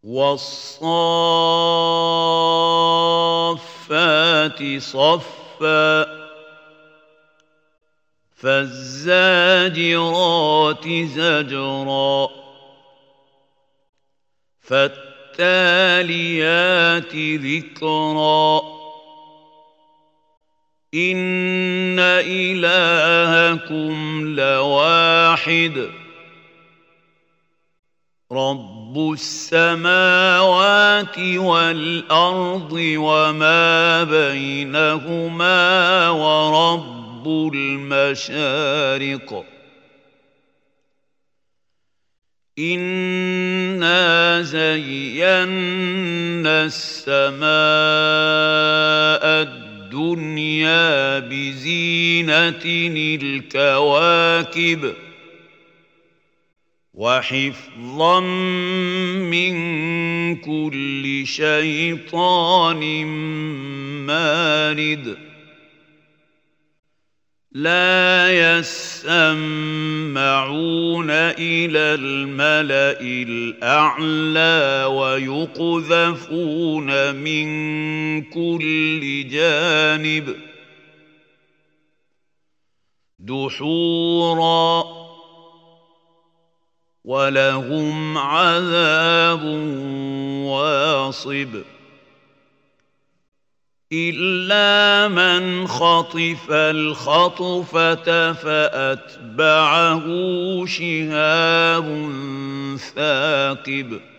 وَالصَّافَّاتِ صَفًّا فَالزَّاجِرَاتِ زَجْرًا فَالتَّالِيَاتِ ذِكْرًا إِنَّ إِلَٰهَكُمْ لَوَاحِدٌ رَبُّ السَّمَاوَاتِ وَالْأَرْضِ وَمَا بَيْنَهُمَا وَرَبُّ الْمَشَارِقِ إِنَّا زَيَّنَّا السَّمَاءَ الدُّنْيَا بِزِينَةٍ الْكَوَاكِبِ وَحِفْظًا مِّن كُلِّ شَيْطَانٍ مَّارِدٍ لَا يَسَّمَّعُونَ إِلَى الْمَلَإِ الْأَعْلَى وَيُقْذَفُونَ مِن كُلِّ جَانِبٍ دُحُورًا وَلَهُمْ عَذَابٌ وَاصِبٌ إِلَّا مَنْ خَطِفَ الْخَطْفَةَ فَأَتْبَعَهُ شِهَابٌ ثَاقِبٌ